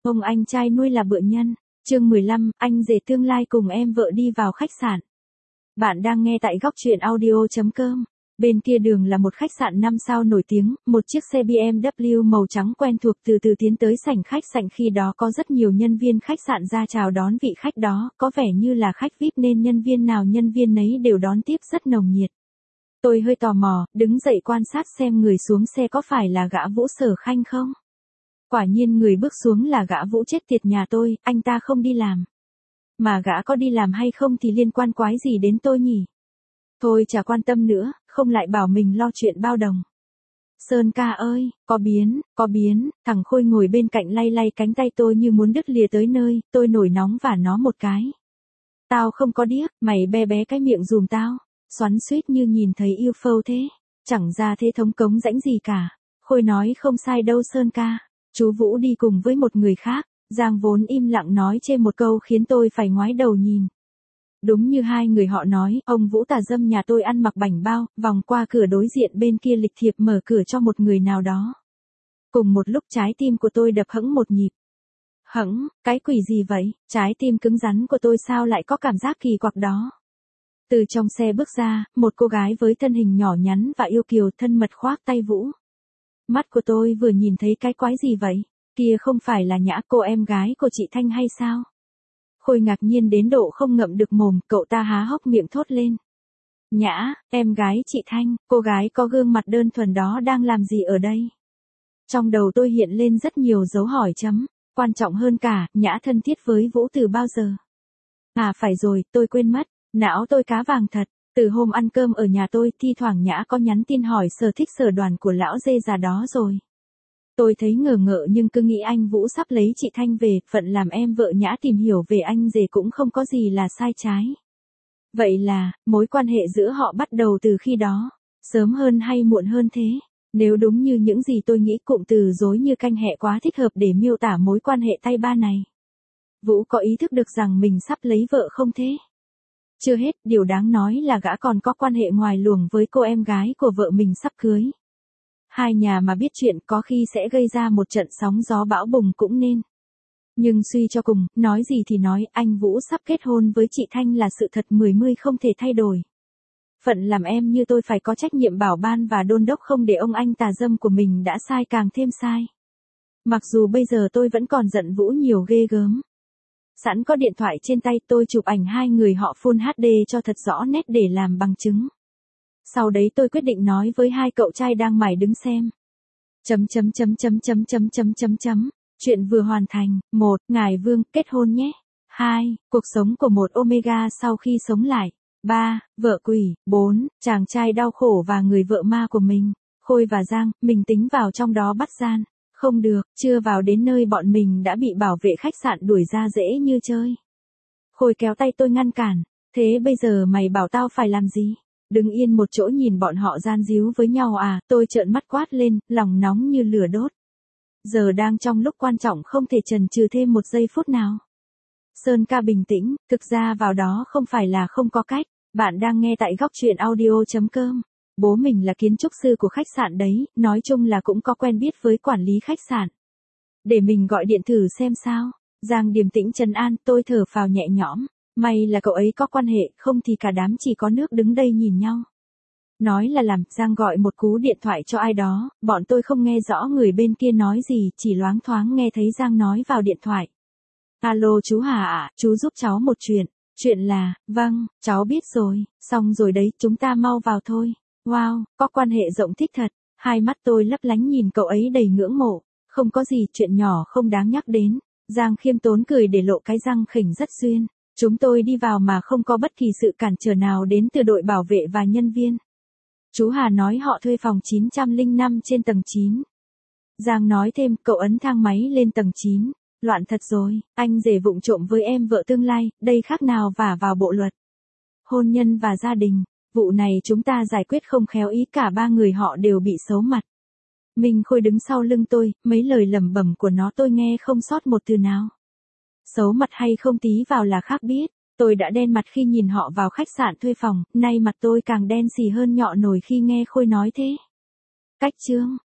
Ông anh trai nuôi là bựa nhân. Chương 15, anh rể tương lai cùng em vợ đi vào khách sạn. Bạn đang nghe tại góc truyện audio.com. Bên kia đường là một khách sạn 5 sao nổi tiếng, một chiếc xe BMW màu trắng quen thuộc từ từ tiến tới sảnh khách sạn, khi đó có rất nhiều nhân viên khách sạn ra chào đón vị khách đó, có vẻ như là khách VIP nên nhân viên nào nhân viên nấy đều đón tiếp rất nồng nhiệt. Tôi hơi tò mò, đứng dậy quan sát xem người xuống xe có phải là gã Vũ Sở Khanh không. Quả nhiên người bước xuống là gã Vũ chết tiệt nhà tôi, anh ta không đi làm. Mà gã có đi làm hay không thì liên quan quái gì đến tôi nhỉ? Thôi chả quan tâm nữa, không lại bảo mình lo chuyện bao đồng. Sơn ca ơi, có biến, thằng Khôi ngồi bên cạnh lay lay cánh tay tôi như muốn đứt lìa tới nơi, tôi nổi nóng và nó một cái. Tao không có điếc, mày bé bé cái miệng dùm tao, xoắn xuýt như nhìn thấy yêu phâu thế, chẳng ra thế thống cống rãnh gì cả. Khôi nói không sai đâu Sơn ca, chú Vũ đi cùng với một người khác, Giang vốn im lặng nói chê một câu khiến tôi phải ngoái đầu nhìn. Đúng như hai người họ nói, ông Vũ tà dâm nhà tôi ăn mặc bảnh bao, vòng qua cửa đối diện bên kia lịch thiệp mở cửa cho một người nào đó. Cùng một lúc trái tim của tôi đập hững một nhịp. Hững, cái quỷ gì vậy, trái tim cứng rắn của tôi sao lại có cảm giác kỳ quặc đó. Từ trong xe bước ra, một cô gái với thân hình nhỏ nhắn và yêu kiều thân mật khoác tay Vũ. Mắt của tôi vừa nhìn thấy cái quái gì vậy, kia không phải là Nhã cô em gái của chị Thanh hay sao? Khôi ngạc nhiên đến độ không ngậm được mồm, cậu ta há hốc miệng thốt lên. Nhã, em gái chị Thanh, cô gái có gương mặt đơn thuần đó đang làm gì ở đây? Trong đầu tôi hiện lên rất nhiều dấu hỏi chấm, quan trọng hơn cả, Nhã thân thiết với Vũ từ bao giờ? À phải rồi, tôi quên mất, não tôi cá vàng thật, từ hôm ăn cơm ở nhà tôi, thi thoảng Nhã có nhắn tin hỏi sở thích sở đoàn của lão dê già đó rồi. Tôi thấy ngờ ngợ nhưng cứ nghĩ anh Vũ sắp lấy chị Thanh về, phận làm em vợ Nhã tìm hiểu về anh rể cũng không có gì là sai trái. Vậy là, mối quan hệ giữa họ bắt đầu từ khi đó, sớm hơn hay muộn hơn thế? Nếu đúng như những gì tôi nghĩ, cụm từ dối như canh hẹ quá thích hợp để miêu tả mối quan hệ tay ba này. Vũ có ý thức được rằng mình sắp lấy vợ không thế? Chưa hết, điều đáng nói là gã còn có quan hệ ngoài luồng với cô em gái của vợ mình sắp cưới. Hai nhà mà biết chuyện có khi sẽ gây ra một trận sóng gió bão bùng cũng nên. Nhưng suy cho cùng, nói gì thì nói, anh Vũ sắp kết hôn với chị Thanh là sự thật 10 không thể thay đổi. Phận làm em như tôi phải có trách nhiệm bảo ban và đôn đốc không để ông anh tà dâm của mình đã sai càng thêm sai. Mặc dù bây giờ tôi vẫn còn giận Vũ nhiều ghê gớm. Sẵn có điện thoại trên tay, tôi chụp ảnh hai người họ Full HD cho thật rõ nét để làm bằng chứng. Sau đấy tôi quyết định nói với hai cậu trai đang mải đứng xem. Chuyện vừa hoàn thành. 1. Ngài Vương, kết hôn nhé. 2. Cuộc sống của một Omega sau khi sống lại. 3. Vợ quỷ. 4. Chàng trai đau khổ và người vợ ma của mình. Khôi và Giang, mình tính vào trong đó bắt gian. Không được, chưa vào đến nơi bọn mình đã bị bảo vệ khách sạn đuổi ra dễ như chơi. Khôi kéo tay tôi ngăn cản. Thế bây giờ mày bảo tao phải làm gì? Đứng yên một chỗ nhìn bọn họ gian díu với nhau à? Tôi trợn mắt quát lên, lòng nóng như lửa đốt. Giờ đang trong lúc quan trọng không thể chần chừ thêm một giây phút nào. Sơn ca bình tĩnh, thực ra vào đó không phải là không có cách. Bạn đang nghe tại góc truyện audio.com. Bố mình là kiến trúc sư của khách sạn đấy, nói chung là cũng có quen biết với quản lý khách sạn. Để mình gọi điện thử xem sao. Giang điềm tĩnh trấn an, tôi thở phào nhẹ nhõm. May là cậu ấy có quan hệ, không thì cả đám chỉ có nước đứng đây nhìn nhau. Nói là làm, Giang gọi một cú điện thoại cho ai đó, bọn tôi không nghe rõ người bên kia nói gì, chỉ loáng thoáng nghe thấy Giang nói vào điện thoại. Alo chú Hà ạ, chú giúp cháu một chuyện. Chuyện là, vâng, cháu biết rồi, xong rồi đấy, chúng ta mau vào thôi. Wow, có quan hệ rộng thích thật. Hai mắt tôi lấp lánh nhìn cậu ấy đầy ngưỡng mộ. Không có gì, chuyện nhỏ không đáng nhắc đến. Giang khiêm tốn cười để lộ cái răng khỉnh rất duyên. Chúng tôi đi vào mà không có bất kỳ sự cản trở nào đến từ đội bảo vệ và nhân viên. Chú Hà nói họ thuê phòng 905 trên tầng 9. Giang nói thêm, cậu ấn thang máy lên tầng 9. Loạn thật rồi, anh rể vụng trộm với em vợ tương lai, đây khác nào vả vào bộ luật hôn nhân và gia đình. Vụ này chúng ta giải quyết không khéo ý, cả ba người họ đều bị xấu mặt. Minh Khôi đứng sau lưng tôi, mấy lời lẩm bẩm của nó tôi nghe không sót một từ nào. Xấu mặt hay không tí vào là khác biết. Tôi đã đen mặt khi nhìn họ vào khách sạn thuê phòng, nay mặt tôi càng đen xì hơn nhọ nồi khi nghe Khôi nói thế. Cách chương